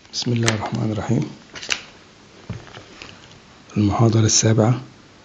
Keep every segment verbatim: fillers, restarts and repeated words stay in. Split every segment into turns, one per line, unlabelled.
بسم الله الرحمن الرحيم. المحاضرة السابعة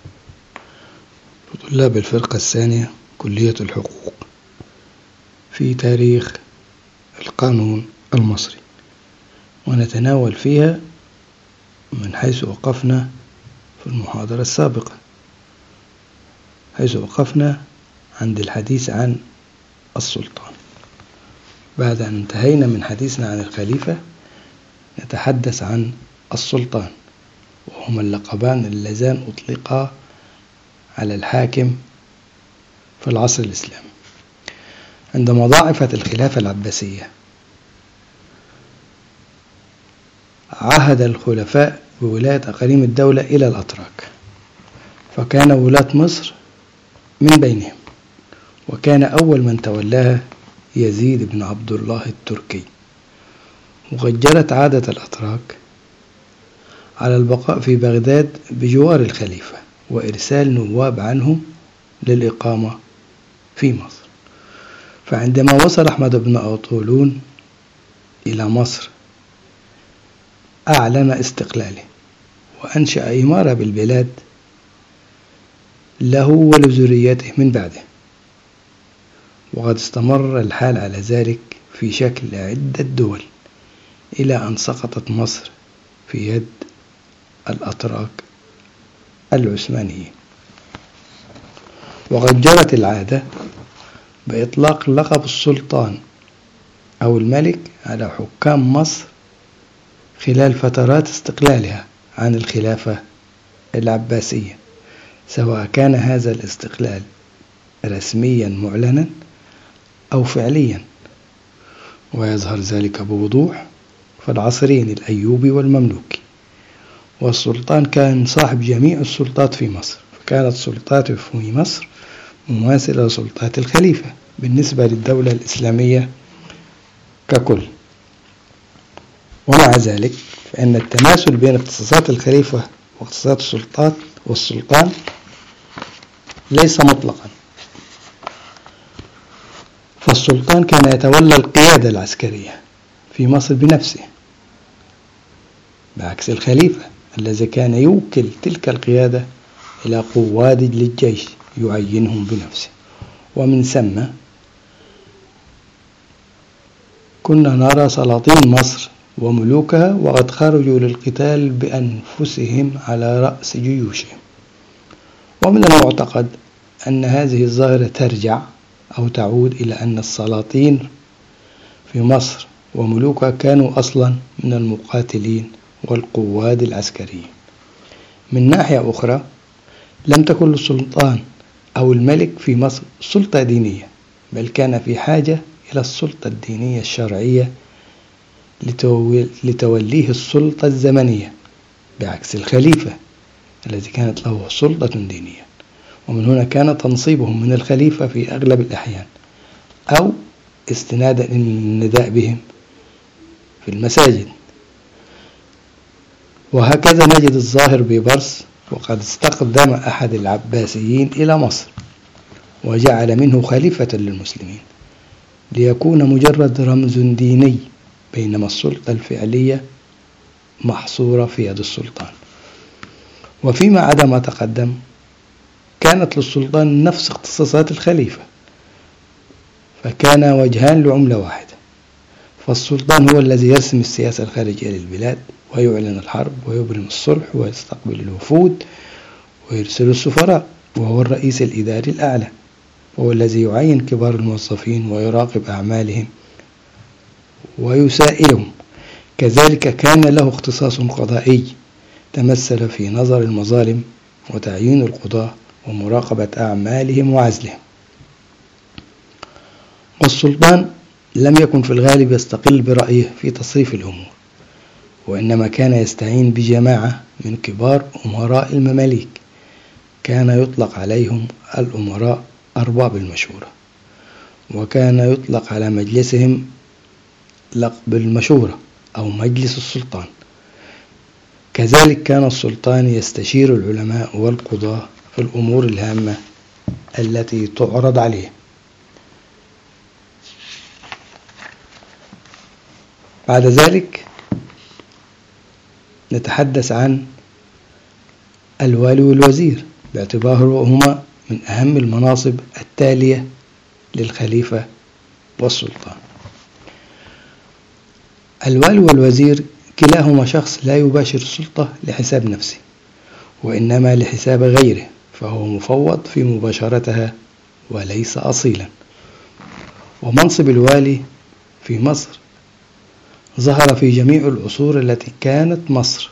لطلاب الفرقة الثانية كلية الحقوق في تاريخ القانون المصري، ونتناول فيها من حيث وقفنا في المحاضرة السابقة، حيث وقفنا عند الحديث عن السلطان. بعد أن انتهينا من حديثنا عن الخليفة نتحدث عن السلطان، وهما اللقبان اللذان أطلقا على الحاكم في العصر الإسلامي. عندما ضاعفت الخلافة العباسية عهد الخلفاء بولاية أقاليم الدولة إلى الأتراك، فكان ولاة مصر من بينهم، وكان أول من تولاها يزيد بن عبد الله التركي. وقد جرت عادة الأتراك على البقاء في بغداد بجوار الخليفة وإرسال نواب عنهم للإقامة في مصر. فعندما وصل أحمد بن أطولون إلى مصر أعلن استقلاله وأنشأ إمارة بالبلاد له ولذريته من بعده، وقد استمر الحال على ذلك في شكل عدة دول إلى أن سقطت مصر في يد الأتراك العثمانيين. وقد جرت العادة بإطلاق لقب السلطان أو الملك على حكام مصر خلال فترات استقلالها عن الخلافة العباسية، سواء كان هذا الاستقلال رسميا معلنا أو فعليا، ويظهر ذلك بوضوح في العصرين الأيوبي والمملوكي. والسلطان كان صاحب جميع السلطات في مصر، فكانت سلطاته في مصر مماثلة لسلطات الخليفة بالنسبة للدولة الإسلامية ككل. ومع ذلك فإن التماثل بين اختصاصات الخليفة واختصاصات السلطات والسلطان ليس مطلقا، فالسلطان كان يتولى القيادة العسكرية في مصر بنفسه، بعكس الخليفة الذي كان يوكل تلك القيادة إلى قواد للجيش يعينهم بنفسه. ومن ثم كنا نرى سلاطين مصر وملوكها وقد خرجوا للقتال بأنفسهم على رأس جيوشهم. ومن المعتقد أن هذه الظاهرة ترجع أو تعود إلى أن السلاطين في مصر وملوكها كانوا أصلا من المقاتلين والقواد العسكريين. من ناحية أخرى لم تكن السلطان أو الملك في مصر سلطة دينية، بل كان في حاجة إلى السلطة الدينية الشرعية لتوليه السلطة الزمنية، بعكس الخليفة الذي كانت له سلطة دينية. ومن هنا كان تنصيبهم من الخليفة في أغلب الأحيان أو استنادا إلى النداء بهم في المساجد. وهكذا نجد الظاهر ببرس، وقد استقدم أحد العباسيين إلى مصر وجعل منه خليفة للمسلمين ليكون مجرد رمز ديني، بينما السلطة الفعلية محصورة في يد السلطان. وفيما عدا ما تقدم كانت للسلطان نفس اختصاصات الخليفة، فكان وجهان لعملة واحدة. فالسلطان هو الذي يرسم السياسة الخارجية للبلاد ويعلن الحرب ويبرم الصلح ويستقبل الوفود ويرسل السفراء، وهو الرئيس الإداري الأعلى، وهو الذي يعين كبار الموظفين ويراقب أعمالهم ويسائلهم. كذلك كان له اختصاص قضائي تمثل في نظر المظالم وتعيين القضاة ومراقبة أعمالهم وعزلهم. والسلطان لم يكن في الغالب يستقل برأيه في تصريف الأمور، وإنما كان يستعين بجماعة من كبار أمراء المماليك، كان يطلق عليهم الأمراء أرباب المشورة، وكان يطلق على مجلسهم لقب المشورة أو مجلس السلطان. كذلك كان السلطان يستشير العلماء والقضاة في الأمور الهامة التي تعرض عليه. بعد ذلك نتحدث عن الوالي والوزير باعتبارهما من أهم المناصب التالية للخليفة والسلطان. الوالي والوزير كلاهما شخص لا يباشر السلطة لحساب نفسه، وإنما لحساب غيره، فهو مفوض في مباشرتها وليس أصيلا. ومنصب الوالي في مصر ظهر في جميع العصور التي كانت مصر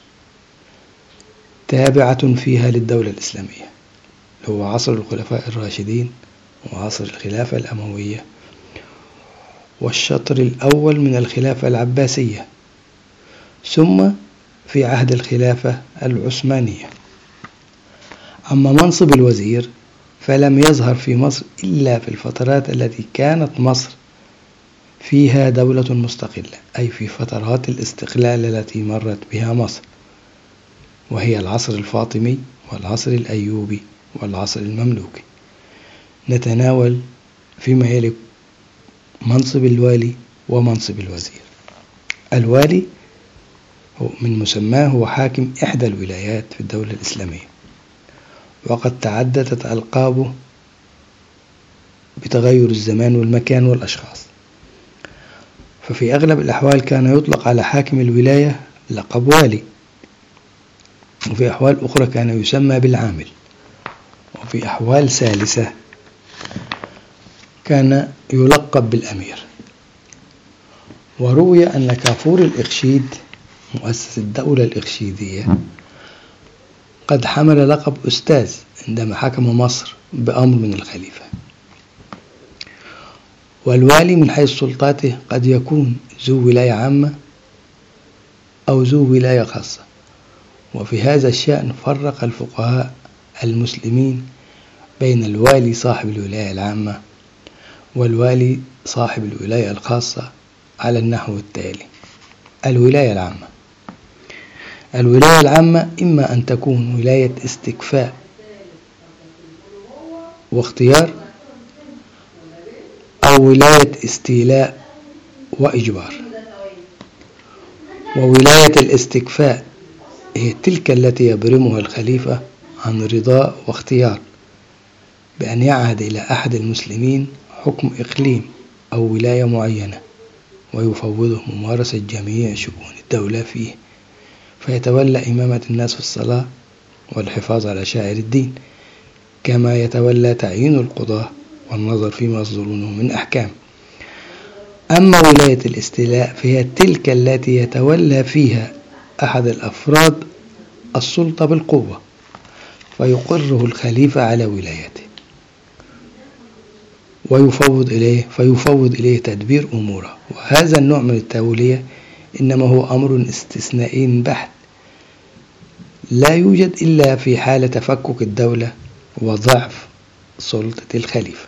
تابعة فيها للدولة الإسلامية، هو عصر الخلفاء الراشدين وعصر الخلافة الأموية والشطر الأول من الخلافة العباسية، ثم في عهد الخلافة العثمانية. أما منصب الوزير فلم يظهر في مصر إلا في الفترات التي كانت مصر فيها دولة مستقلة، أي في فترات الاستقلال التي مرت بها مصر، وهي العصر الفاطمي والعصر الأيوبي والعصر المملوكي. نتناول فيما يلي منصب الوالي ومنصب الوزير. الوالي هو من مسماه هو حاكم إحدى الولايات في الدولة الإسلامية، وقد تعددت ألقابه بتغير الزمان والمكان والأشخاص، ففي أغلب الأحوال كان يطلق على حاكم الولاية لقب والي، وفي أحوال أخرى كان يسمى بالعامل، وفي أحوال ثالثة كان يلقب بالأمير. وروي أن كافور الإخشيد مؤسس الدولة الإخشيدية قد حمل لقب أستاذ عندما حكم مصر بأمر من الخليفة. والوالي من حيث سلطاته قد يكون ذو ولاية عامة أو ذو ولاية خاصة، وفي هذا الشأن فرق الفقهاء المسلمين بين الوالي صاحب الولاية العامة والوالي صاحب الولاية الخاصة على النحو التالي: الولاية العامة. الولاية العامة إما أن تكون ولاية استكفاء واختيار، أو ولاية استيلاء وإجبار. وولاية الاستكفاء هي تلك التي يبرمها الخليفة عن رضاء واختيار بأن يعهد إلى أحد المسلمين حكم إقليم أو ولاية معينة، ويفوضه ممارسة جميع شؤون الدولة فيه، فيتولى إمامة الناس في الصلاة والحفاظ على شعائر الدين، كما يتولى تعيين القضاة والنظر فيما يصدرونه من أحكام. أما ولاية الاستيلاء فهي تلك التي يتولى فيها أحد الأفراد السلطة بالقوة، فيقره الخليفة على ولايته ويفوض إليه فيفوض إليه تدبير أموره. وهذا النوع من التولية إنما هو أمر استثنائي بحت، لا يوجد إلا في حالة تفكك الدولة وضعف سلطة الخليفة.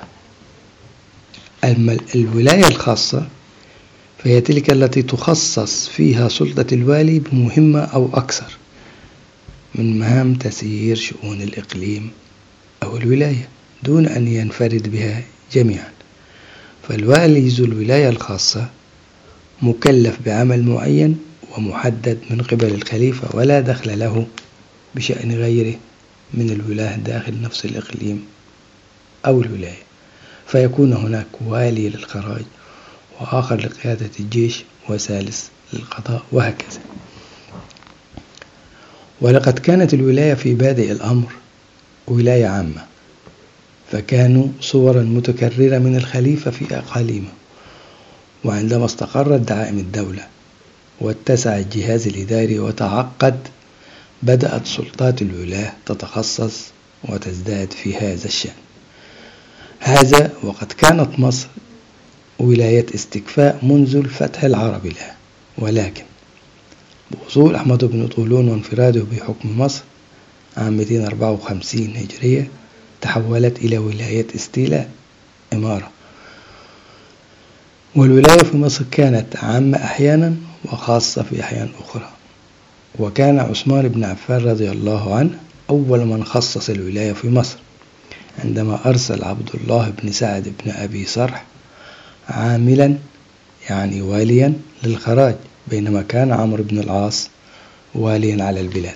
الولاية الخاصة فهي تلك التي تخصص فيها سلطة الوالي بمهمة أو أكثر من مهام تسيير شؤون الإقليم أو الولاية دون أن ينفرد بها جميعا. فالوالي ذو الولاية الخاصة مكلف بعمل معين ومحدد من قبل الخليفة، ولا دخل له بشأن غيره من الولاة داخل نفس الإقليم أو الولاية، فيكون هناك والي للخراج وآخر لقيادة الجيش وثالث للقضاء وهكذا. ولقد كانت الولاية في بادئ الأمر ولاية عامة، فكانوا صورا متكررة من الخليفة في أقاليمه، وعندما استقرت دعائم الدولة واتسع الجهاز الإداري وتعقد بدأت سلطات الولاة تتخصص وتزداد في هذا الشأن. هذا وقد كانت مصر ولاية استكفاء منذ الفتح العربي لها، ولكن بوصول أحمد بن طولون وانفراده بحكم مصر عام مئتين وأربعة وخمسين هجرية تحولت إلى ولاية استيلاء إمارة. والولاية في مصر كانت عامة أحيانا وخاصة في أحيان أخرى. وكان عثمان بن عفان رضي الله عنه أول من خصص الولاية في مصر عندما أرسل عبد الله بن سعد بن أبي صرح عاملا يعني واليا للخراج، بينما كان عمرو بن العاص واليا على البلاد.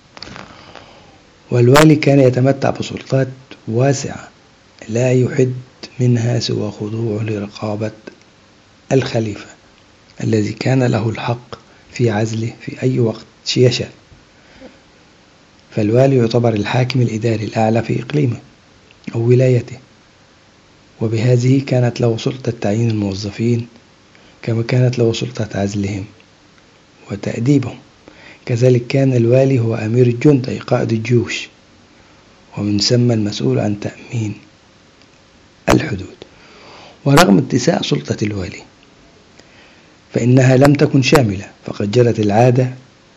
والوالي كان يتمتع بسلطات واسعة لا يحد منها سوى خضوعه لرقابة الخليفة الذي كان له الحق في عزله في أي وقت يشاء. فالوالي يعتبر الحاكم الإداري الأعلى في إقليمه أو ولايته، وبهذه كانت له سلطة تعيين الموظفين كما كانت له سلطة عزلهم وتأديبهم. كذلك كان الوالي هو أمير الجند أي قائد الجيوش، ومن ثم المسؤول عن تأمين الحدود. ورغم اتساع سلطة الوالي فإنها لم تكن شاملة، فقد جرت العادة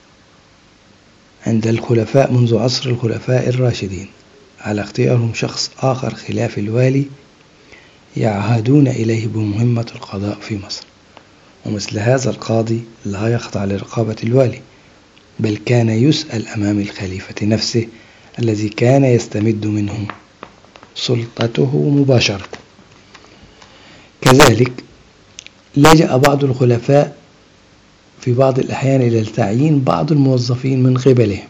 عند الخلفاء منذ عصر الخلفاء الراشدين على اختيارهم شخص آخر خلاف الوالي يعهدون إليه بمهمة القضاء في مصر، ومثل هذا القاضي لا يخضع لرقابة الوالي، بل كان يسأل أمام الخليفة نفسه الذي كان يستمد منه سلطته مباشرة. كذلك لجأ بعض الخلفاء في بعض الأحيان إلى تعيين بعض الموظفين من قبلهم،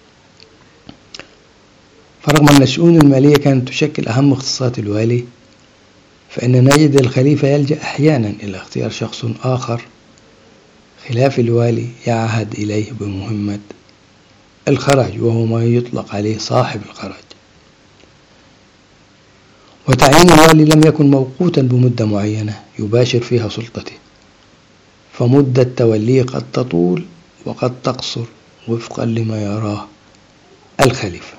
فرغم أن الشؤون المالية كانت تشكل أهم اختصاصات الوالي، فإن نجد الخليفة يلجأ أحيانا إلى اختيار شخص آخر خلاف الوالي يعهد إليه بمهمة الخراج، وهو ما يطلق عليه صاحب الخراج. وتعيين الوالي لم يكن موقوتا بمدة معينة يباشر فيها سلطته، فمدة توليه قد تطول وقد تقصر وفقا لما يراه الخليفة.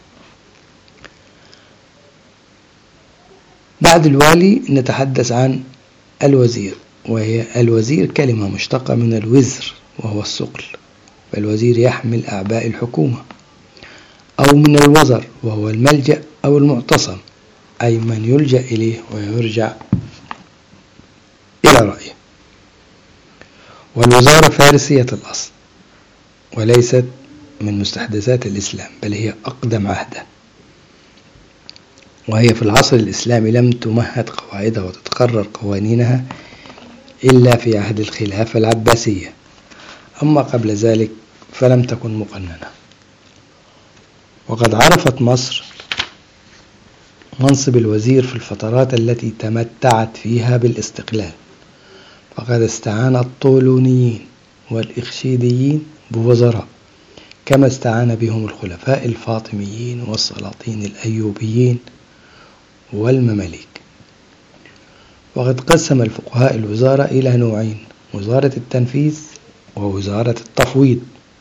بعد الوالي نتحدث عن الوزير، وهي الوزير كلمة مشتقة من الوزر وهو الثقل، فالوزير يحمل أعباء الحكومة، أو من الوزر وهو الملجأ أو المعتصم، أي من يلجأ إليه ويرجع إلى رأيه. والوزارة فارسية الأصل وليست من مستحدثات الإسلام، بل هي أقدم عهدا، وهي في العصر الإسلامي لم تمهد قواعدها وتتقرر قوانينها إلا في عهد الخلافة العباسية، أما قبل ذلك فلم تكن مقننة. وقد عرفت مصر منصب الوزير في الفترات التي تمتعت فيها بالاستقلال، فقد استعان الطولونيين والإخشيديين بوزراء كما استعان بهم الخلفاء الفاطميين والسلاطين الأيوبيين والمماليك. وقد قسم الفقهاء الوزارة إلى نوعين: وزارة التنفيذ ووزارة التفويض،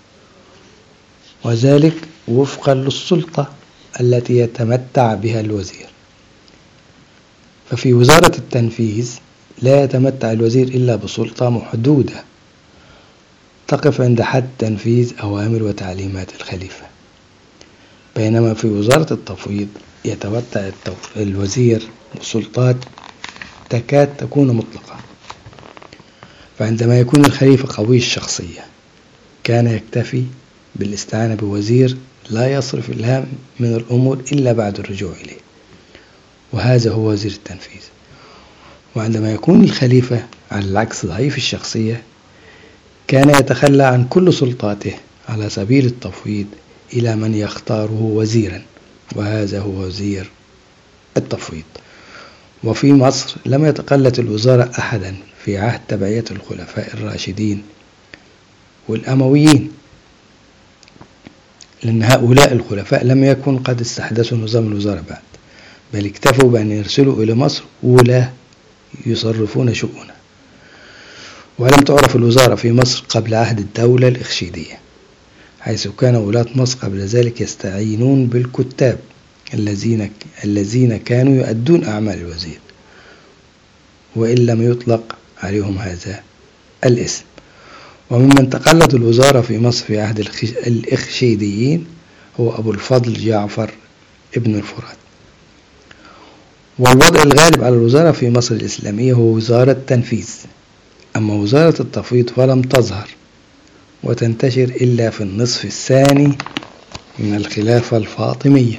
وذلك وفقا للسلطة التي يتمتع بها الوزير. ففي وزارة التنفيذ لا يتمتع الوزير إلا بسلطة محدودة تقف عند حد تنفيذ أوامر وتعليمات الخليفة، بينما في وزارة التفويض يتمتع الوزير بسلطات تكاد تكون مطلقة. فعندما يكون الخليفة قوي الشخصية كان يكتفي بالاستعانة بوزير لا يصرف الهام من الأمور إلا بعد الرجوع إليه، وهذا هو وزير التنفيذ. وعندما يكون الخليفة على العكس ضعيف الشخصية كان يتخلى عن كل سلطاته على سبيل التفويض إلى من يختاره وزيرا، وهذا هو وزير التفويض. وفي مصر لم يتقلد الوزارة أحدا في عهد تبعية الخلفاء الراشدين والأمويين، لأن هؤلاء الخلفاء لم يكن قد استحدثوا نظام الوزارة بعد، بل اكتفوا بأن يرسلوا إلى مصر ولاة يصرفون شؤونها. ولم تعرف الوزارة في مصر قبل عهد الدولة الإخشيدية، حيث كان ولاة مصر قبل ذلك يستعينون بالكتاب الذين الذين كانوا يؤدون أعمال الوزير، وإن لم يطلق عليهم هذا الاسم. وممن تقلد الوزارة في مصر في عهد الإخشيديين هو أبو الفضل جعفر ابن الفرات. والوضع الغالب على الوزارة في مصر الإسلامية هو وزارة تنفيذ، أما وزارة التفويض فلم تظهر وتنتشر إلا في النصف الثاني من الخلافة الفاطمية.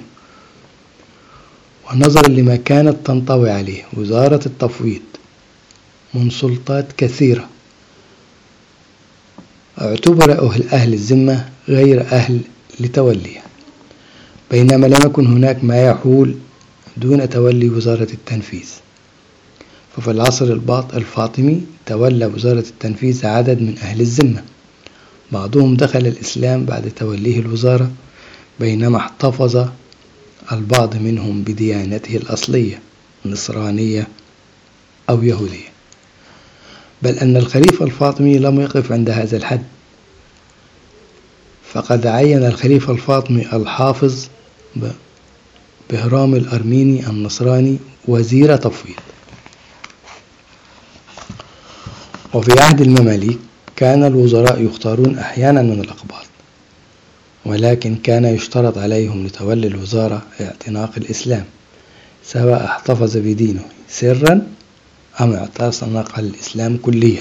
ونظرا لما كانت تنطوي عليه وزارة التفويض من سلطات كثيرة اعتبر أهل الذمة غير أهل لتوليها، بينما لم يكن هناك ما يحول دون تولي وزارة التنفيذ. ففي العصر الفاطمي تولى وزارة التنفيذ عدد من أهل الذمة، بعضهم دخل الإسلام بعد توليه الوزارة، بينما احتفظ البعض منهم بديانته الأصلية نصرانية أو يهودية. بل أن الخليفة الفاطمي لم يقف عند هذا الحد، فقد عين الخليفة الفاطمي الحافظ بهرام الأرميني النصراني وزير تفويض. وفي عهد المماليك كان الوزراء يختارون أحيانا من الأقباط، ولكن كان يشترط عليهم لتولي الوزارة اعتناق الإسلام، سواء احتفظ بدينه سرا أم اعتنق الإسلام كلية.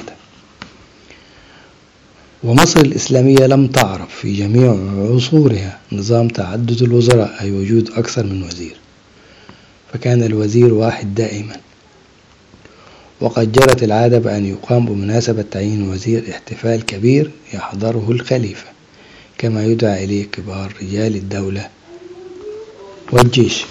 ومصر الإسلامية لم تعرف في جميع عصورها نظام تعدد الوزراء، أي وجود أكثر من وزير، فكان الوزير واحد دائما. وقد جرت العادة بأن يقام بمناسبة تعيين وزير احتفال كبير يحضره الخليفة، كما يدعى إليه كبار رجال الدولة والجيش.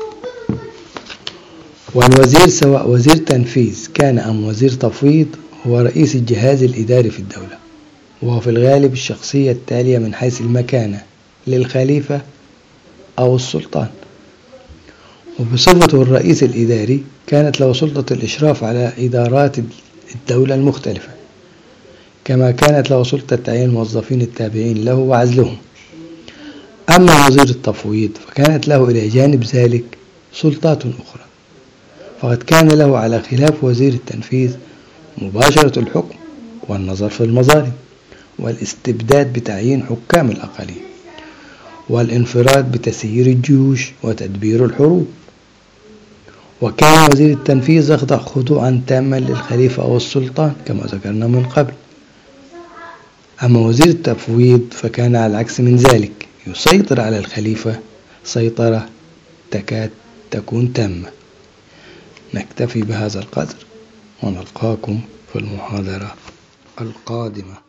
والوزير سواء وزير تنفيذ كان أم وزير تفويض هو رئيس الجهاز الإداري في الدولة، وهو في الغالب الشخصية التالية من حيث المكانة للخليفة أو السلطان. وبصفته الرئيس الإداري كانت له سلطة الإشراف على إدارات الدولة المختلفة، كما كانت له سلطة تعيين الموظفين التابعين له وعزلهم. أما وزير التفويض فكانت له إلى جانب ذلك سلطات أخرى، فقد كان له على خلاف وزير التنفيذ مباشرة الحكم والنظر في المظالم والاستبداد بتعيين حكام الأقاليم والانفراد بتسيير الجيوش وتدبير الحروب. وكان وزير التنفيذ يخضع خضوعا تاما للخليفة أو السلطان كما ذكرنا من قبل. أما وزير التفويض فكان على العكس من ذلك، يسيطر على الخليفة سيطرة تكاد تكون تامة. نكتفي بهذا القدر ونلقاكم في المحاضرة القادمة.